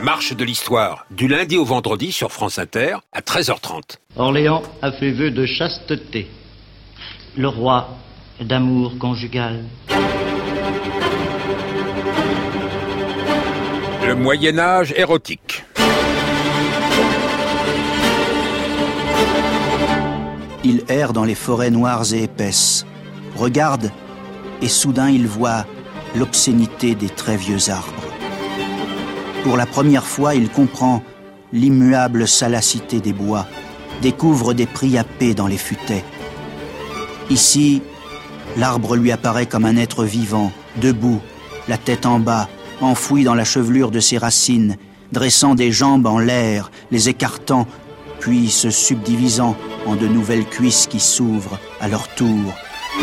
marche de l'histoire, du lundi au vendredi sur France Inter, à 13h30. Orléans a fait vœu de chasteté. Le roi d'amour conjugal. Le Moyen-Âge érotique. Il erre dans les forêts noires et épaisses, regarde, et soudain il voit l'obscénité des très vieux arbres. Pour la première fois, il comprend l'immuable salacité des bois, découvre des priapés dans les futaies. Ici, l'arbre lui apparaît comme un être vivant, debout, la tête en bas, enfoui dans la chevelure de ses racines, dressant des jambes en l'air, les écartant, puis se subdivisant en de nouvelles cuisses qui s'ouvrent à leur tour.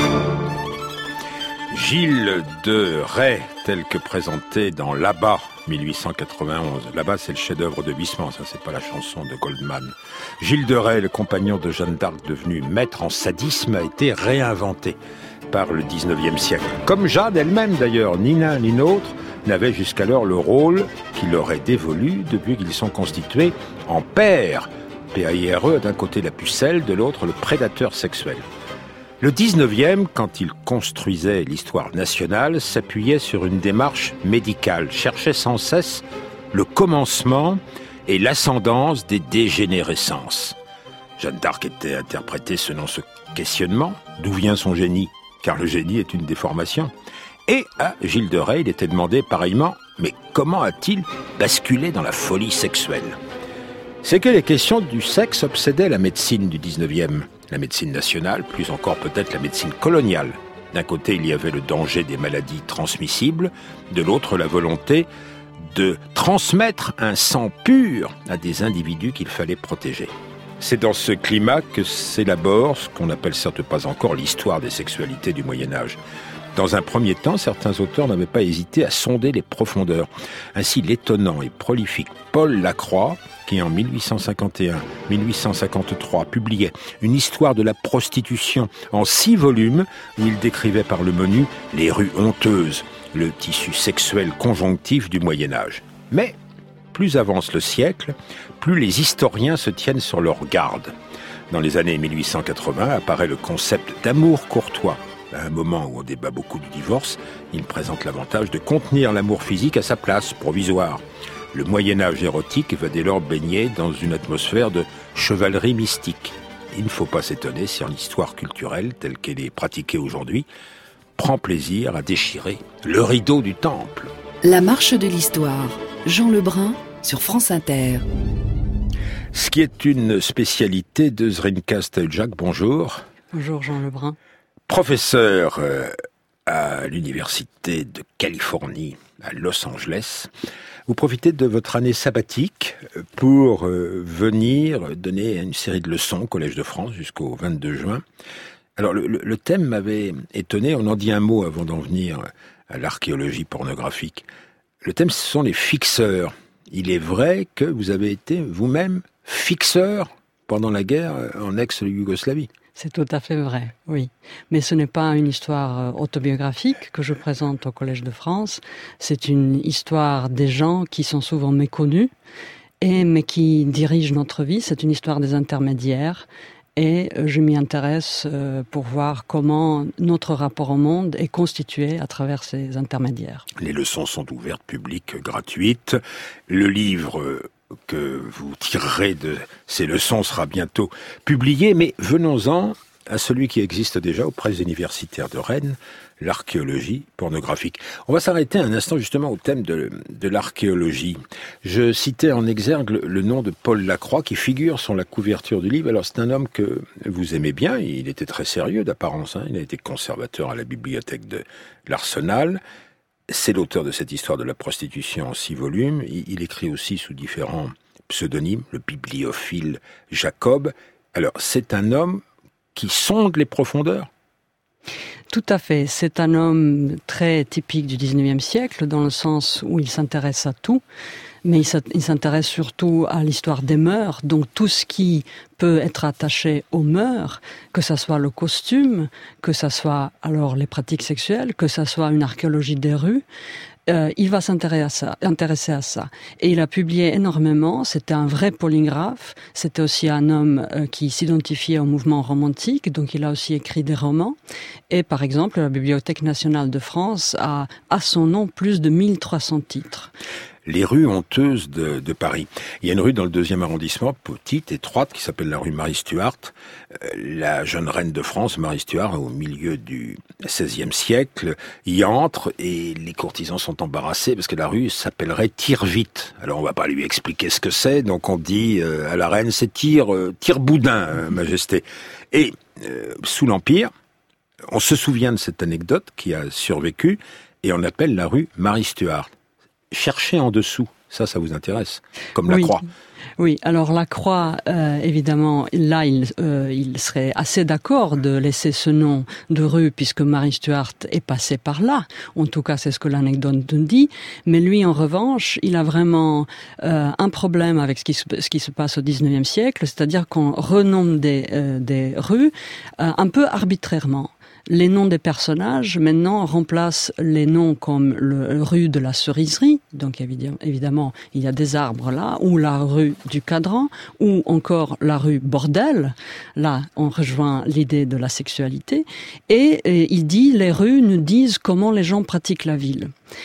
Gilles de Rais, tel que présenté dans Là-bas, 1891. Là-bas, c'est le chef-d'œuvre de Huysmans, ça c'est pas la chanson de Goldman. Gilles de Rais, le compagnon de Jeanne d'Arc devenu maître en sadisme, a été réinventé par le 19e siècle. Comme Jeanne elle-même d'ailleurs, ni l'un ni l'autre n'avait jusqu'alors le rôle qui leur est dévolu depuis qu'ils sont constitués en pairs. P-A-I-R-E, d'un côté la pucelle, de l'autre le prédateur sexuel. Le 19e, quand il construisait l'histoire nationale, s'appuyait sur une démarche médicale, cherchait sans cesse le commencement et l'ascendance des dégénérescences. Jeanne d'Arc était interprétée selon ce questionnement, d'où vient son génie, car le génie est une déformation. Et à Gilles de Rais, il était demandé pareillement, mais comment a-t-il basculé dans la folie sexuelle ? C'est que les questions du sexe obsédaient la médecine du 19e. La médecine nationale, plus encore peut-être la médecine coloniale. D'un côté, il y avait le danger des maladies transmissibles, de l'autre, la volonté de transmettre un sang pur à des individus qu'il fallait protéger. C'est dans ce climat que s'élabore ce qu'on n'appelle certes pas encore l'histoire des sexualités du Moyen-Âge. Dans un premier temps, certains auteurs n'avaient pas hésité à sonder les profondeurs. Ainsi, l'étonnant et prolifique Paul Lacroix, qui en 1851-1853 publiait une histoire de la prostitution en 6 volumes, où il décrivait par le menu les rues honteuses, le tissu sexuel conjonctif du Moyen-Âge. Mais, plus avance le siècle, plus les historiens se tiennent sur leur garde. Dans les années 1880 apparaît le concept d'amour courtois. À un moment où on débat beaucoup du divorce, il présente l'avantage de contenir l'amour physique à sa place, provisoire. Le Moyen-Âge érotique va dès lors baigner dans une atmosphère de chevalerie mystique. Il ne faut pas s'étonner si l'histoire culturelle, telle qu'elle est pratiquée aujourd'hui, prend plaisir à déchirer le rideau du temple. La marche de l'histoire, Jean Lebrun sur France Inter. Ce qui est une spécialité de Zrinka Stojak, bonjour. Bonjour Jean Lebrun. Professeur à l'Université de Californie, à Los Angeles. Vous profitez de votre année sabbatique pour venir donner une série de leçons au Collège de France jusqu'au 22 juin. Alors le thème m'avait étonné, on en dit un mot avant d'en venir à l'archéologie pornographique. Le thème, ce sont les fixeurs. Il est vrai que vous avez été vous-même fixeur pendant la guerre en ex-Yougoslavie. C'est tout à fait vrai, oui. Mais ce n'est pas une histoire autobiographique que je présente au Collège de France. C'est une histoire des gens qui sont souvent méconnus, mais qui dirigent notre vie. C'est une histoire des intermédiaires. Et je m'y intéresse pour voir comment notre rapport au monde est constitué à travers ces intermédiaires. Les leçons sont ouvertes, publiques, gratuites. Le livre que vous tirerez de ces leçons sera bientôt publié, mais venons-en à celui qui existe déjà aux presses universitaires de Rennes, l'archéologie pornographique. On va s'arrêter un instant justement au thème de l'archéologie. Je citais en exergue le nom de Paul Lacroix qui figure sur la couverture du livre. Alors c'est un homme que vous aimez bien, il était très sérieux d'apparence, il a été conservateur à la bibliothèque de l'Arsenal. C'est l'auteur de cette histoire de la prostitution en 6 volumes. Il écrit aussi sous différents pseudonymes, le bibliophile Jacob. Alors, c'est un homme qui sonde les profondeurs. Tout à fait. C'est un homme très typique du 19e siècle, dans le sens où il s'intéresse à tout. Mais il s'intéresse surtout à l'histoire des mœurs, donc tout ce qui peut être attaché aux mœurs, que ça soit le costume, que ça soit alors les pratiques sexuelles, que ça soit une archéologie des rues. il va intéresser à ça. Et il a publié énormément, c'était un vrai polygraphe, c'était aussi un homme qui s'identifiait au mouvement romantique, donc il a aussi écrit des romans. Et par exemple, la Bibliothèque nationale de France a à son nom plus de 1300 titres. Les rues honteuses de Paris. Il y a une rue dans le 2e arrondissement, petite, étroite, qui s'appelle la rue Marie Stuart. La jeune reine de France, Marie Stuart, au milieu du XVIe siècle, y entre et les courtisans sont embarrassés parce que la rue s'appellerait Tire-Vite. Alors on va pas lui expliquer ce que c'est, donc on dit à la reine, c'est Tire-Boudin, Majesté. Et sous l'Empire, on se souvient de cette anecdote qui a survécu et on appelle la rue Marie Stuart. Cherchez en dessous, ça vous intéresse, comme la croix. Oui, alors la croix, évidemment, là, il serait assez d'accord de laisser ce nom de rue puisque Marie Stuart est passée par là. En tout cas, c'est ce que l'anecdote nous dit. Mais lui, en revanche, il a vraiment un problème avec ce qui se passe au XIXe siècle, c'est-à-dire qu'on renomme des rues un peu arbitrairement. Les noms des personnages, maintenant, remplacent les noms comme le rue de la Ceriserie, donc évidemment, il y a des arbres là, ou la rue du Cadran, ou encore la rue Bordel. Là, on rejoint l'idée de la sexualité. Et il dit, les rues nous disent comment les gens pratiquent la ville.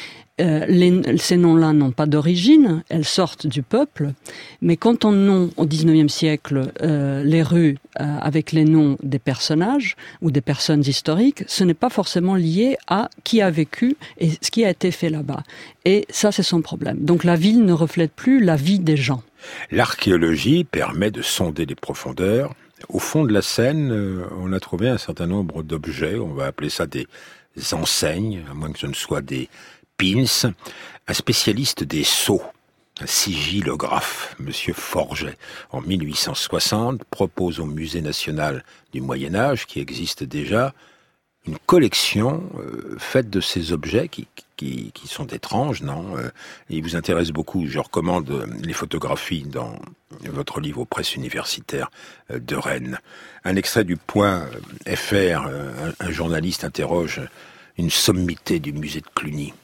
Ces noms-là n'ont pas d'origine, elles sortent du peuple, mais quand on nomme au XIXe siècle les rues avec les noms des personnages ou des personnes historiques, ce n'est pas forcément lié à qui a vécu et ce qui a été fait là-bas. Et ça, c'est son problème. Donc la ville ne reflète plus la vie des gens. L'archéologie permet de sonder les profondeurs. Au fond de la Seine, on a trouvé un certain nombre d'objets, on va appeler ça des enseignes, à moins que ce ne soit des pins, un spécialiste des sceaux, un sigillographe, Monsieur Forget, en 1860, propose au Musée national du Moyen-Âge, qui existe déjà, une collection faite de ces objets qui sont étranges, non ils vous intéressent beaucoup. Je recommande les photographies dans votre livre aux presses universitaires de Rennes. Un extrait du Point FR, un journaliste interroge une sommité du musée de Cluny.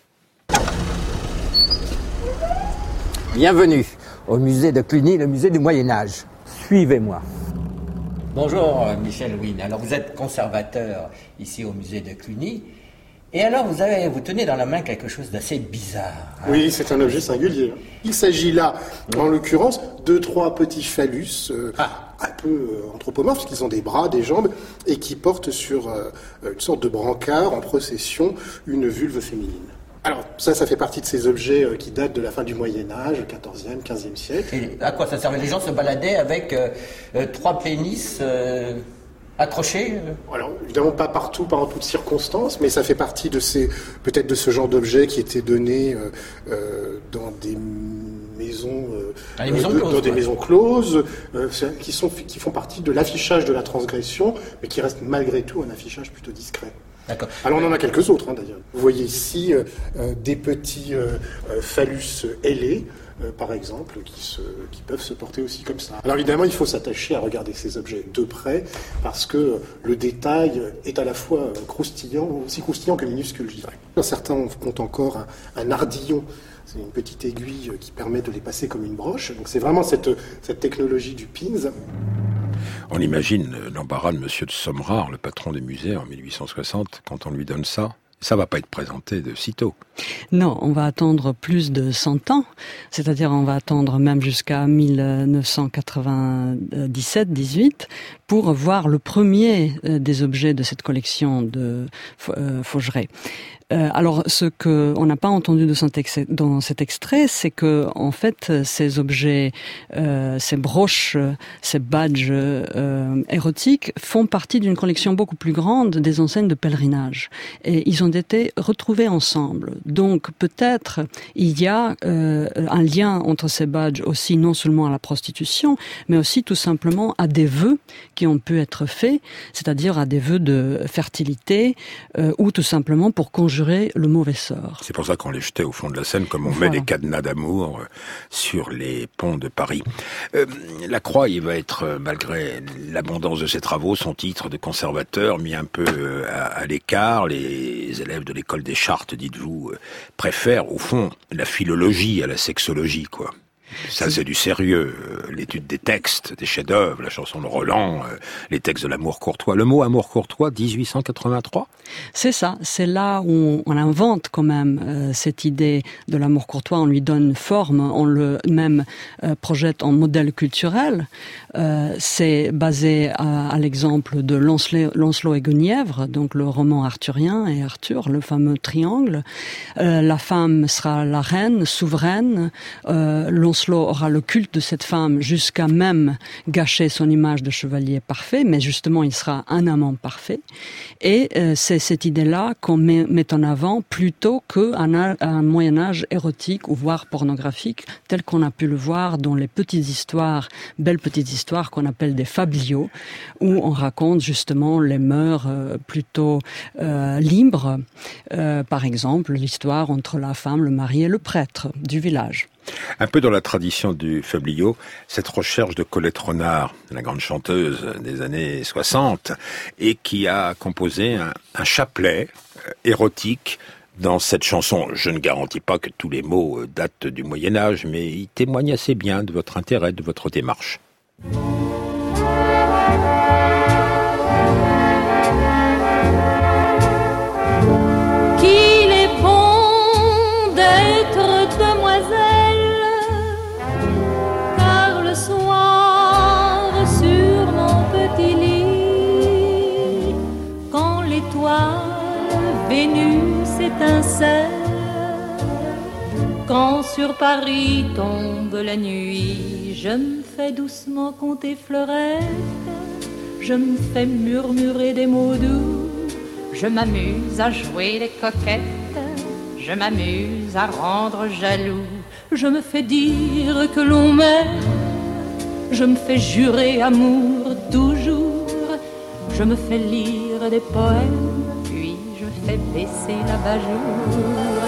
Bienvenue au musée de Cluny, le musée du Moyen-Âge. Suivez-moi. Bonjour Michel Wynne. Alors vous êtes conservateur ici au musée de Cluny. Et alors vous tenez dans la main quelque chose d'assez bizarre. Hein. Oui, c'est un objet singulier. Il s'agit là, en l'occurrence, de 3 petits phallus un peu anthropomorphes, parce qu'ils ont des bras, des jambes, et qui portent sur une sorte de brancard en procession une vulve féminine. Alors, ça fait partie de ces objets qui datent de la fin du Moyen-Âge, 14e, 15e siècle. Et à quoi ça servait ? Les gens se baladaient avec 3 pénis accrochés Alors, évidemment, pas partout, pas en toutes circonstances, mais ça fait partie de peut-être de ce genre d'objets qui étaient donnés dans des maisons, dans des maisons closes, qui font partie de l'affichage de la transgression, mais qui restent malgré tout un affichage plutôt discret. D'accord. Alors on en a quelques autres d'ailleurs. Vous voyez ici des petits phallus ailés, par exemple, qui peuvent se porter aussi comme ça. Alors évidemment, il faut s'attacher à regarder ces objets de près, parce que le détail est à la fois croustillant, aussi croustillant que minuscule, je dirais. Certains ont encore un ardillon. C'est une petite aiguille qui permet de les passer comme une broche. Donc c'est vraiment cette technologie du pins. On imagine l'embarras de Monsieur de Sommerard, le patron des musées en 1860, quand on lui donne ça. Ça va pas être présenté de sitôt. Non, on va attendre plus de 100 ans. C'est-à-dire, on va attendre même jusqu'à 1997-18 pour voir le premier des objets de cette collection de Faugeret. Alors, ce que on n'a pas entendu dans cet extrait, c'est que en fait, ces objets, ces broches, ces badges érotiques font partie d'une collection beaucoup plus grande des enseignes de pèlerinage, et ils ont été retrouvés ensemble. Donc, peut-être il y a un lien entre ces badges aussi, non seulement à la prostitution, mais aussi tout simplement à des vœux qui ont pu être faits, c'est-à-dire à des vœux de fertilité ou tout simplement pour conjurer conjurer le mauvais sort. C'est pour ça qu'on les jetait au fond de la Seine, comme on met des cadenas d'amour sur les ponts de Paris. La Croix, il va être, malgré l'abondance de ses travaux, son titre de conservateur mis un peu à l'écart. Les élèves de l'école des Chartes, dites-vous, préfèrent au fond la philologie à la sexologie, quoi. Ça, c'est du sérieux. L'étude des textes, des chefs-d'œuvre, la chanson de Roland, les textes de l'amour courtois. Le mot amour courtois, 1883 ? C'est ça. C'est là où on invente quand même cette idée de l'amour courtois. On lui donne forme, on le même projette en modèle culturel. C'est basé à l'exemple de Lancelot et Guenièvre, donc le roman arthurien et Arthur, le fameux triangle. La femme sera la reine, souveraine. Lancelot aura le culte de cette femme jusqu'à même gâcher son image de chevalier parfait, mais justement il sera un amant parfait. Et c'est cette idée-là qu'on met en avant plutôt qu'un Moyen-Âge érotique ou voire pornographique, tel qu'on a pu le voir dans les petites histoires, belles petites histoires qu'on appelle des fabliaux, où on raconte justement les mœurs plutôt libres. Par exemple, l'histoire entre la femme, le mari et le prêtre du village. Un peu dans la tradition du fabliau, cette recherche de Colette Renard, la grande chanteuse des années 60, et qui a composé un chapelet érotique dans cette chanson. Je ne garantis pas que tous les mots datent du Moyen-Âge, mais ils témoignent assez bien de votre intérêt, de votre démarche. Qu'il est bon d'être demoiselle, car le soir sur mon petit lit, quand l'étoile Vénus étincelle, quand sur Paris tombe la nuit, je me fais doucement compter fleurettes, je me fais murmurer des mots doux, je m'amuse à jouer les coquettes, je m'amuse à rendre jaloux, je me fais dire que l'on m'aime, je me fais jurer amour toujours, je me fais lire des poèmes, puis je fais baisser l'abat-jour.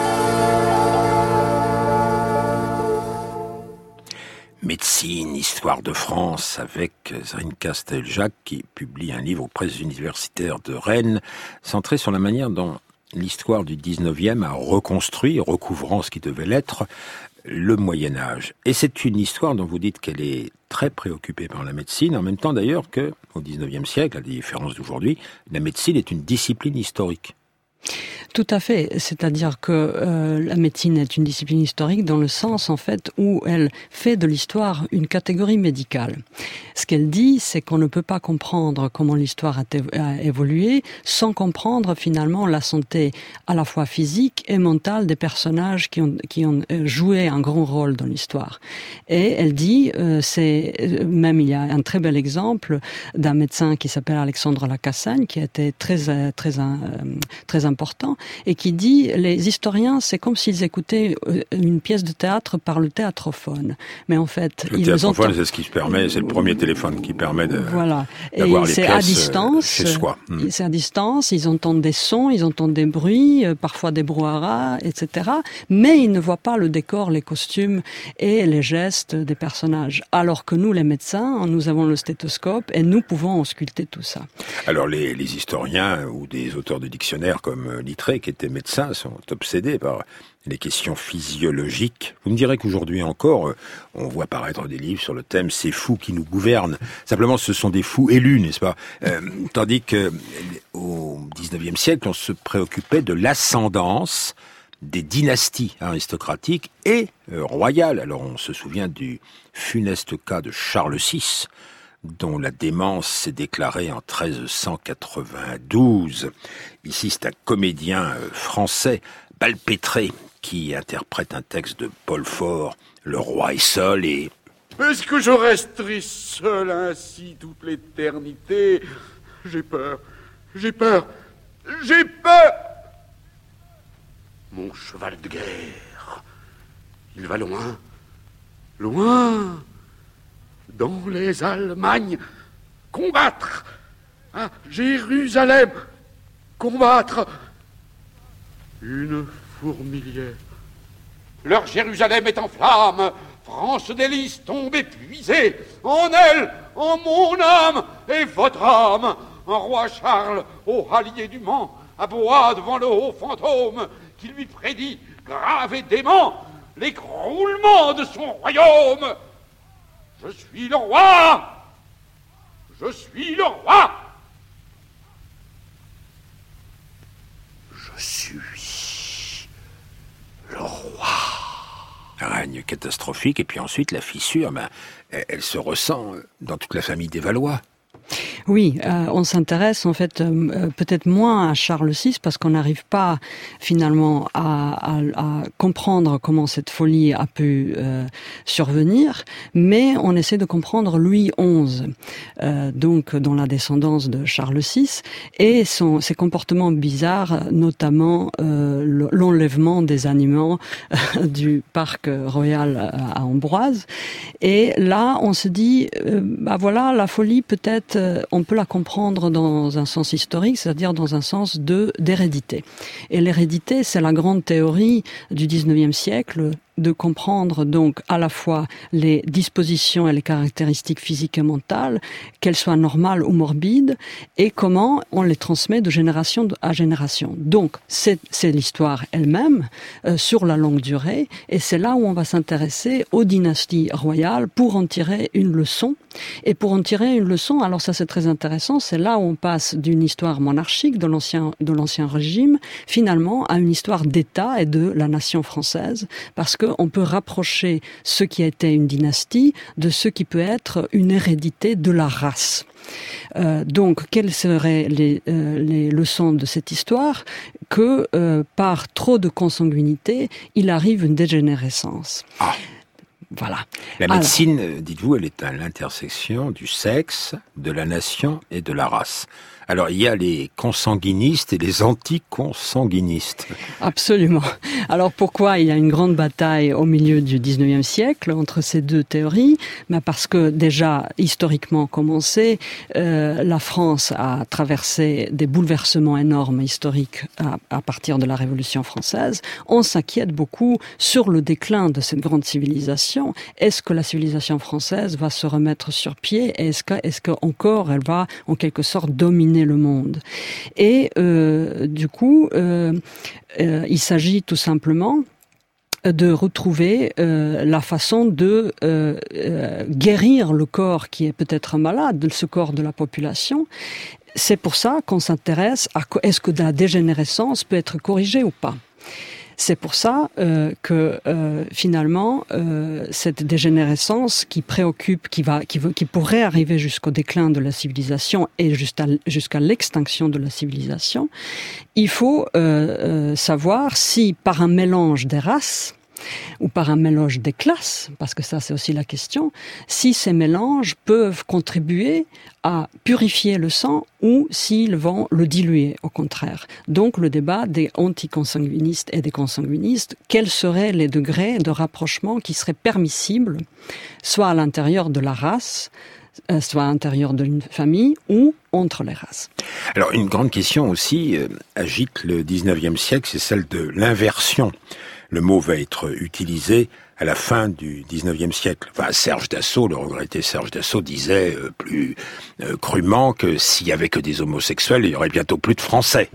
Médecine, histoire de France, avec Zerine Castel-Jacques qui publie un livre aux presses universitaires de Rennes, centré sur la manière dont l'histoire du 19e a reconstruit, recouvrant ce qui devait l'être, le Moyen-Âge. Et c'est une histoire dont vous dites qu'elle est très préoccupée par la médecine, en même temps d'ailleurs qu'au 19e siècle, à la différence d'aujourd'hui, la médecine est une discipline historique. Tout à fait, c'est-à-dire que la médecine est une discipline historique dans le sens en fait où elle fait de l'histoire une catégorie médicale. Ce qu'elle dit, c'est qu'on ne peut pas comprendre comment l'histoire a évolué sans comprendre finalement la santé à la fois physique et mentale des personnages qui ont joué un grand rôle dans l'histoire. Et elle dit, même il y a un très bel exemple d'un médecin qui s'appelle Alexandre Lacassagne, qui a été très important, et qui dit les historiens c'est comme s'ils écoutaient une pièce de théâtre par le théâtrophone, mais en fait le théâtrophone c'est ce qui se permet, c'est le premier téléphone qui permet d'avoir les c'est pièces à distance, chez soi. C'est à distance, ils entendent des sons, ils entendent des bruits, parfois des brouhahas, etc. Mais ils ne voient pas le décor, les costumes et les gestes des personnages. Alors que nous, les médecins, nous avons le stéthoscope et nous pouvons ausculter tout ça. Alors les historiens ou des auteurs de dictionnaires comme Littré, qui était médecin, sont obsédés par les questions physiologiques. Vous me direz qu'aujourd'hui encore, on voit paraître des livres sur le thème « Ces fous qui nous gouvernent ». Simplement, ce sont des fous élus, n'est-ce pas ? Tandis que au XIXe siècle, on se préoccupait de l'ascendance des dynasties aristocratiques et royales. Alors, on se souvient du funeste cas de Charles VI, dont la démence s'est déclarée en 1392. Ici, c'est un comédien français, Balpétré, qui interprète un texte de Paul Fort, « Le roi est seul et... » Est-ce que je resterai seul ainsi toute l'éternité ? J'ai peur, j'ai peur, j'ai peur ! Mon cheval de guerre, il va loin, loin, dans les Allemagnes, combattre, à Jérusalem, combattre. une fourmilière. Leur Jérusalem est en flammes, France délice tombe épuisée, en elle, en mon âme et votre âme. Un roi Charles, au hallier du Mans, aboie devant le haut fantôme qui lui prédit, grave et dément, l'écroulement de son royaume. Je suis le roi! Je suis le roi! Je suis le roi. Règne catastrophique, et puis ensuite la fissure, elle se ressent dans toute la famille des Valois. Oui, on s'intéresse en fait peut-être moins à Charles VI parce qu'on n'arrive pas finalement à comprendre comment cette folie a pu survenir, mais on essaie de comprendre Louis XI, donc dans la descendance de Charles VI, et ses comportements bizarres, notamment l'enlèvement des animaux du parc royal à Ambroise. Et là, on se dit, voilà, la folie peut-être on peut la comprendre dans un sens historique, c'est-à-dire dans un sens d'hérédité. Et l'hérédité, c'est la grande théorie du XIXe siècle, de comprendre donc à la fois les dispositions et les caractéristiques physiques et mentales, qu'elles soient normales ou morbides, et comment on les transmet de génération à génération. Donc, c'est l'histoire elle-même, sur la longue durée, et c'est là où on va s'intéresser aux dynasties royales pour en tirer une leçon. Et pour en tirer une leçon, alors ça c'est très intéressant, c'est là où on passe d'une histoire monarchique de l'ancien régime, finalement, à une histoire d'État et de la nation française, parce qu'on peut rapprocher ce qui a été une dynastie de ce qui peut être une hérédité de la race. Donc, quelles seraient les leçons de cette histoire? Que par trop de consanguinité, il arrive une dégénérescence. Ah. Voilà. La médecine, dites-vous, elle est à l'intersection du sexe, de la nation et de la race. Alors, il y a les consanguinistes et les anticonsanguinistes. Absolument. Alors, pourquoi il y a une grande bataille au milieu du XIXe siècle entre ces deux théories? Parce que déjà, historiquement commencé, la France a traversé des bouleversements énormes historiques à partir de la Révolution française. On s'inquiète beaucoup sur le déclin de cette grande civilisation. Est-ce que la civilisation française va se remettre sur pied? Est-ce qu'encore elle va, en quelque sorte, dominer le monde? Et du coup, il s'agit tout simplement de retrouver la façon de guérir le corps qui est peut-être malade, ce corps de la population. C'est pour ça qu'on s'intéresse à est-ce que la dégénérescence peut être corrigée ou pas. C'est pour ça que finalement cette dégénérescence qui préoccupe, qui pourrait arriver jusqu'au déclin de la civilisation et jusqu'à l'extinction de la civilisation, il faut savoir si par un mélange des races ou par un mélange des classes, parce que ça c'est aussi la question, si ces mélanges peuvent contribuer à purifier le sang ou s'ils vont le diluer, au contraire. Donc le débat des anticonsanguinistes et des consanguinistes, quels seraient les degrés de rapprochement qui seraient permissibles, soit à l'intérieur de la race, soit à l'intérieur d'une famille ou entre les races. Alors une grande question aussi agite le 19e siècle, c'est celle de l'inversion. Le mot va être utilisé à la fin du 19e siècle. Enfin, Serge Dassault, le regretté Serge Dassault, disait plus crûment que s'il y avait que des homosexuels, il y aurait bientôt plus de Français.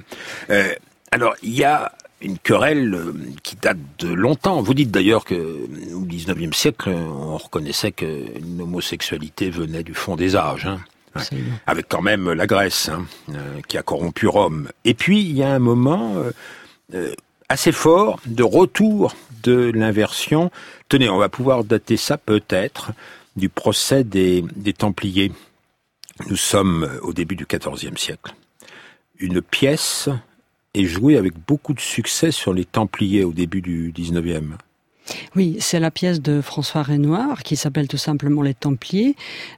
Alors, il y a une querelle qui date de longtemps. Vous dites d'ailleurs que au 19e siècle, on reconnaissait que l'homosexualité venait du fond des âges. Ouais. Avec quand même la Grèce, qui a corrompu Rome. Et puis, il y a un moment assez fort de retour de l'inversion. Tenez, on va pouvoir dater ça peut-être du procès des Templiers. Nous sommes au début du XIVe siècle. Une pièce est jouée avec beaucoup de succès sur les Templiers au début du XIXe. Oui, c'est la pièce de François Renoir qui s'appelle tout simplement Les Templiers.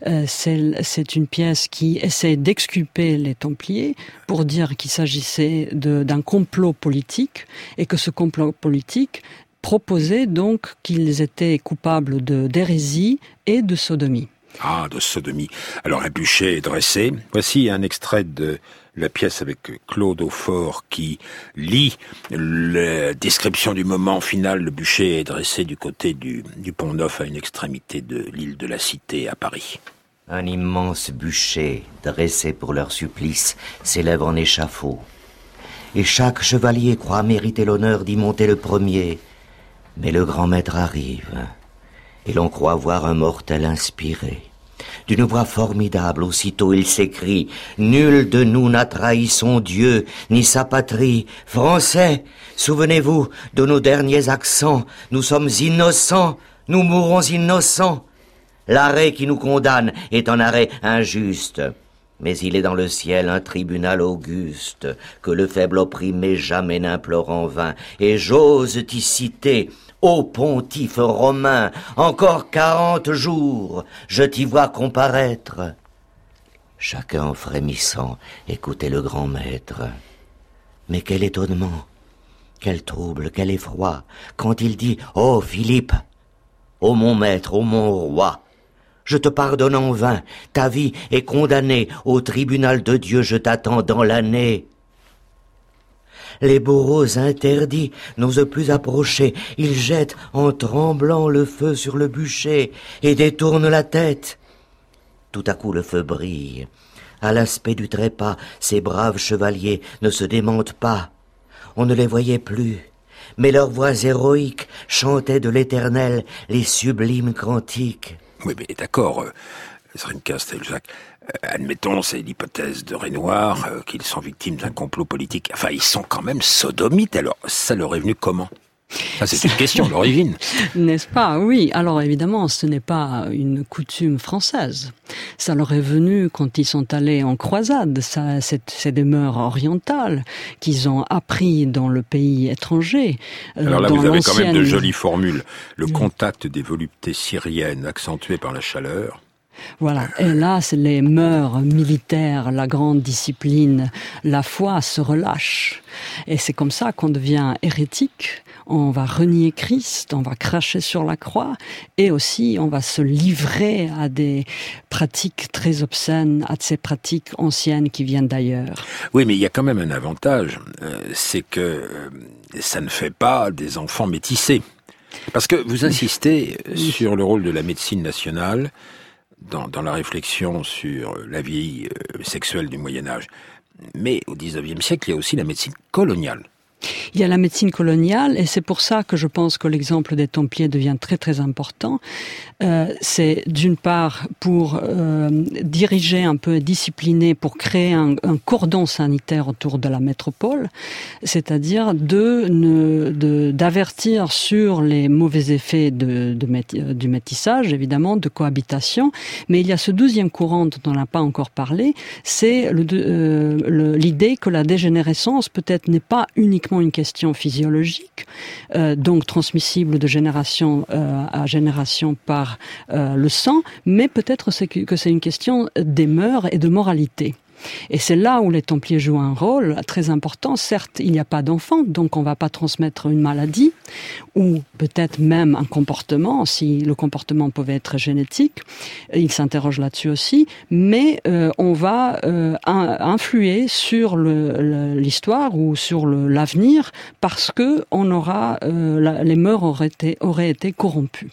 C'est une pièce qui essaie d'exculper les Templiers pour dire qu'il s'agissait d'un complot politique et que ce complot politique proposait donc qu'ils étaient coupables d'hérésie et de sodomie. Ah, de sodomie. Alors un bûcher est dressé. Voici un extrait de la pièce avec Claude Aufort qui lit la description du moment final. Le bûcher est dressé du côté du Pont Neuf à une extrémité de l'île de la Cité à Paris. Un immense bûcher, dressé pour leur supplice, s'élève en échafaud. Et chaque chevalier croit mériter l'honneur d'y monter le premier. Mais le grand maître arrive, et l'on croit voir un mortel inspiré. D'une voix formidable, aussitôt il s'écrie « Nul de nous n'a trahi son Dieu, ni sa patrie. Français, souvenez-vous de nos derniers accents. Nous sommes innocents, nous mourrons innocents. L'arrêt qui nous condamne est un arrêt injuste. Mais il est dans le ciel un tribunal auguste, que le faible opprimé jamais n'implore en vain. Et j'ose t'y citer, ô pontife romain, encore 40 jours, je t'y vois comparaître. » Chacun en frémissant écoutait le grand maître. Mais quel étonnement, quel trouble, quel effroi, quand il dit « Ô Philippe, ô mon maître, ô mon roi, je te pardonne en vain, ta vie est condamnée, au tribunal de Dieu je t'attends dans l'année. » Les bourreaux interdits n'osent plus approcher, ils jettent en tremblant le feu sur le bûcher et détournent la tête. Tout à coup le feu brille. À l'aspect du trépas, ces braves chevaliers ne se démentent pas. On ne les voyait plus, mais leurs voix héroïques chantaient de l'Éternel les sublimes cantiques. Oui, mais d'accord, Sren Casteljac, admettons, c'est l'hypothèse de Renoir, qu'ils sont victimes d'un complot politique. Enfin, ils sont quand même sodomites, alors ça leur est venu comment ? Ça, c'est une question d'origine. N'est-ce pas? Oui. Alors évidemment, ce n'est pas une coutume française. Ça leur est venu quand ils sont allés en croisade. C'est des mœurs orientales qu'ils ont appris dans le pays étranger. Alors là, vous avez quand même de jolies formules. Le contact des voluptés syriennes accentué par la chaleur. Voilà. Et là, c'est les mœurs militaires, la grande discipline, la foi se relâche. Et c'est comme ça qu'on devient hérétique. On va renier Christ, on va cracher sur la croix, et aussi on va se livrer à des pratiques très obscènes, à ces pratiques anciennes qui viennent d'ailleurs. Oui, mais il y a quand même un avantage, c'est que ça ne fait pas des enfants métissés. Parce que vous insistez sur le rôle de la médecine nationale dans la réflexion sur la vie sexuelle du Moyen-Âge. Mais au XIXe siècle, il y a aussi la médecine coloniale. Il y a la médecine coloniale, et c'est pour ça que je pense que l'exemple des Templiers devient très très important. C'est d'une part pour diriger un peu, discipliner, pour créer un cordon sanitaire autour de la métropole, c'est-à-dire d'avertir sur les mauvais effets du métissage, évidemment, de cohabitation. Mais il y a ce deuxième courant dont on n'a pas encore parlé, c'est l'idée que la dégénérescence peut-être n'est pas uniquement une question physiologique, donc transmissible de génération à génération par le sang, mais peut-être que c'est une question des mœurs et de moralité. Et c'est là où les Templiers jouent un rôle très important. Certes, il n'y a pas d'enfants, donc on ne va pas transmettre une maladie, ou peut-être même un comportement, si le comportement pouvait être génétique. Ils s'interrogent là-dessus aussi, mais on va influer sur l'histoire ou sur l'avenir, parce que les mœurs auraient été corrompues.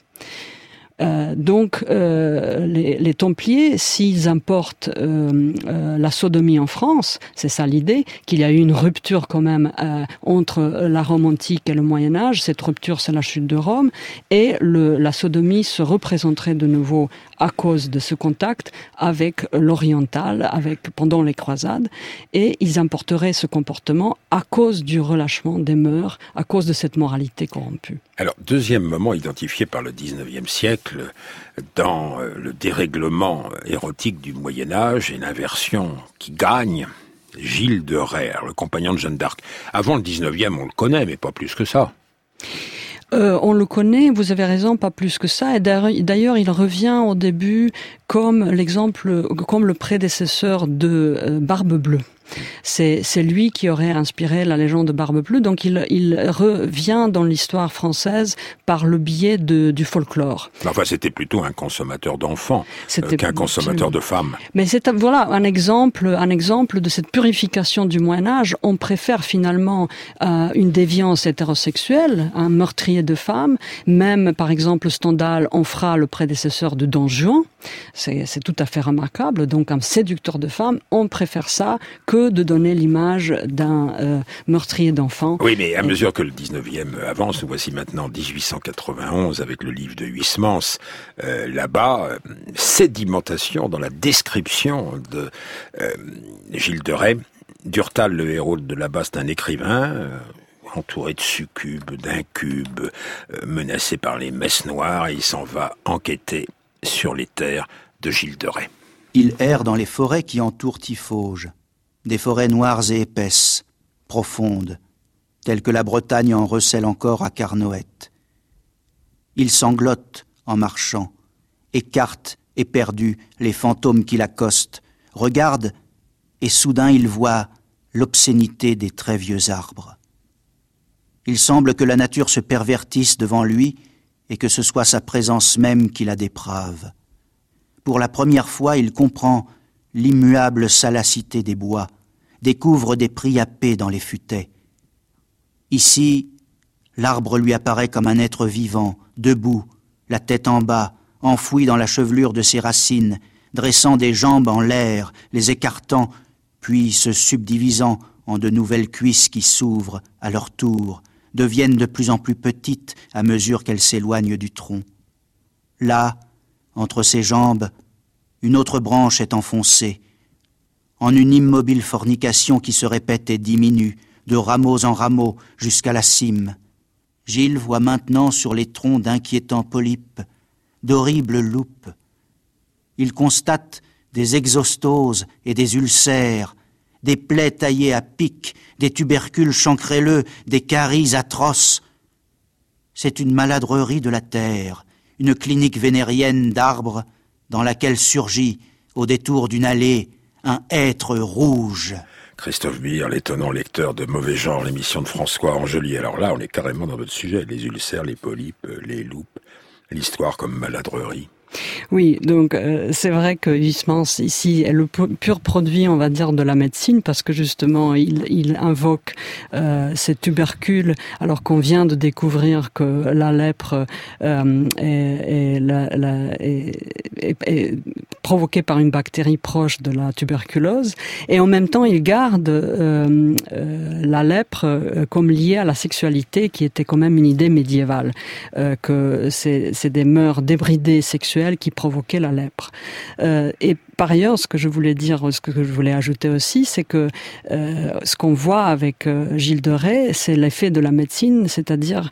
Donc les Templiers, s'ils importent la sodomie en France, c'est ça l'idée, qu'il y a eu une rupture quand même entre la Rome antique et le Moyen-Âge. Cette rupture, c'est la chute de Rome, et la sodomie se représenterait de nouveau à cause de ce contact avec l'oriental, pendant les croisades, et ils importeraient ce comportement à cause du relâchement des mœurs, à cause de cette moralité corrompue. Alors, deuxième moment identifié par le XIXe siècle dans le dérèglement érotique du Moyen-Âge et l'inversion qui gagne, Gilles de Rais, le compagnon de Jeanne d'Arc. Avant le XIXe, on le connaît, mais pas plus que ça. On le connaît, vous avez raison, pas plus que ça. Et d'ailleurs, il revient au début comme le prédécesseur de Barbe Bleue. C'est lui qui aurait inspiré la légende de Barbe Bleue, donc il revient dans l'histoire française par le biais du folklore. Enfin, c'était plutôt un consommateur d'enfants qu'un consommateur de femmes. Mais c'est voilà un exemple de cette purification du Moyen-Âge. On préfère finalement une déviance hétérosexuelle, un meurtrier de femmes. Même, par exemple, Stendhal en fera le prédécesseur de Don Juan. C'est tout à fait remarquable. Donc, un séducteur de femmes, on préfère ça que de donner l'image d'un meurtrier d'enfants. Oui, mais à mesure que le 19e avance, nous voici maintenant 1891 avec le livre de Huysmans. Là-bas, sédimentation dans la description de Gilles de Rais. Durtal, le héros de là-bas, c'est un écrivain entouré de succubes, d'incubes, menacé par les messes noires, et il s'en va enquêter sur les terres de Gilles de Rais. Il erre dans les forêts qui entourent Tiffauges, des forêts noires et épaisses, profondes, telles que la Bretagne en recèle encore à Carnoët. Il sanglote en marchant, écarte éperdu les fantômes qui l'accostent, regarde, et soudain il voit l'obscénité des très vieux arbres. Il semble que la nature se pervertisse devant lui et que ce soit sa présence même qui la déprave. Pour la première fois, il comprend l'immuable salacité des bois, découvre des priapés dans les futaies. Ici, l'arbre lui apparaît comme un être vivant, debout, la tête en bas, enfoui dans la chevelure de ses racines, dressant des jambes en l'air, les écartant, puis se subdivisant en de nouvelles cuisses qui s'ouvrent à leur tour, deviennent de plus en plus petites à mesure qu'elles s'éloignent du tronc. Là, entre ses jambes, une autre branche est enfoncée, en une immobile fornication qui se répète et diminue, de rameaux en rameaux jusqu'à la cime. Gilles voit maintenant sur les troncs d'inquiétants polypes, d'horribles loupes. Il constate des exostoses et des ulcères, des plaies taillées à pic, des tubercules chancrelleux, des caries atroces. C'est une maladrerie de la terre, une clinique vénérienne d'arbres dans laquelle surgit, au détour d'une allée, un hêtre rouge. Christophe Beer, l'étonnant lecteur de Mauvais Genre, l'émission de François Angeli. Alors là, on est carrément dans votre sujet, les ulcères, les polypes, les loupes, l'histoire comme maladrerie. Oui, donc c'est vrai que Huysmans ici est le pur produit, on va dire, de la médecine, parce que justement il invoque ces tubercules, alors qu'on vient de découvrir que la lèpre est provoquée par une bactérie proche de la tuberculose, et en même temps il garde la lèpre comme liée à la sexualité, qui était quand même une idée médiévale, que c'est des mœurs débridées sexuelles qui provoquait la lèpre. Et par ailleurs, ce que je voulais ajouter aussi, c'est que ce qu'on voit avec Gilles de Rais, c'est l'effet de la médecine, c'est-à-dire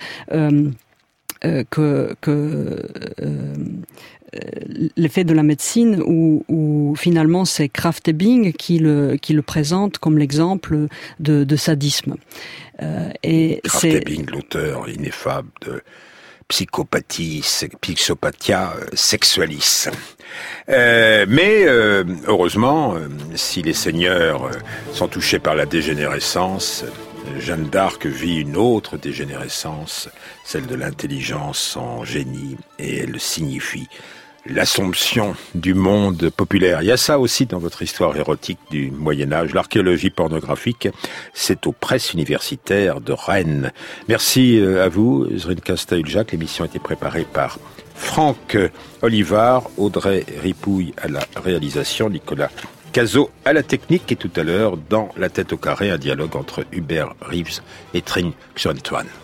l'effet de la médecine où finalement c'est Krafft Ebing qui le présente comme l'exemple de sadisme. Krafft Ebing, l'auteur ineffable de Psychopathia Sexualis. Mais heureusement, si les seigneurs sont touchés par la dégénérescence, Jeanne d'Arc vit une autre dégénérescence, celle de l'intelligence en génie, et elle signifie l'assomption du monde populaire. Il y a ça aussi dans votre histoire érotique du Moyen-Âge. L'archéologie pornographique, c'est aux presses universitaires de Rennes. Merci à vous, Zrinka Stahuljak. L'émission a été préparée par Franck Olivard, Audrey Ripouille à la réalisation, Nicolas Cazot à la technique, et tout à l'heure, dans La tête au carré, un dialogue entre Hubert Reeves et Trinh Xuan Tuan.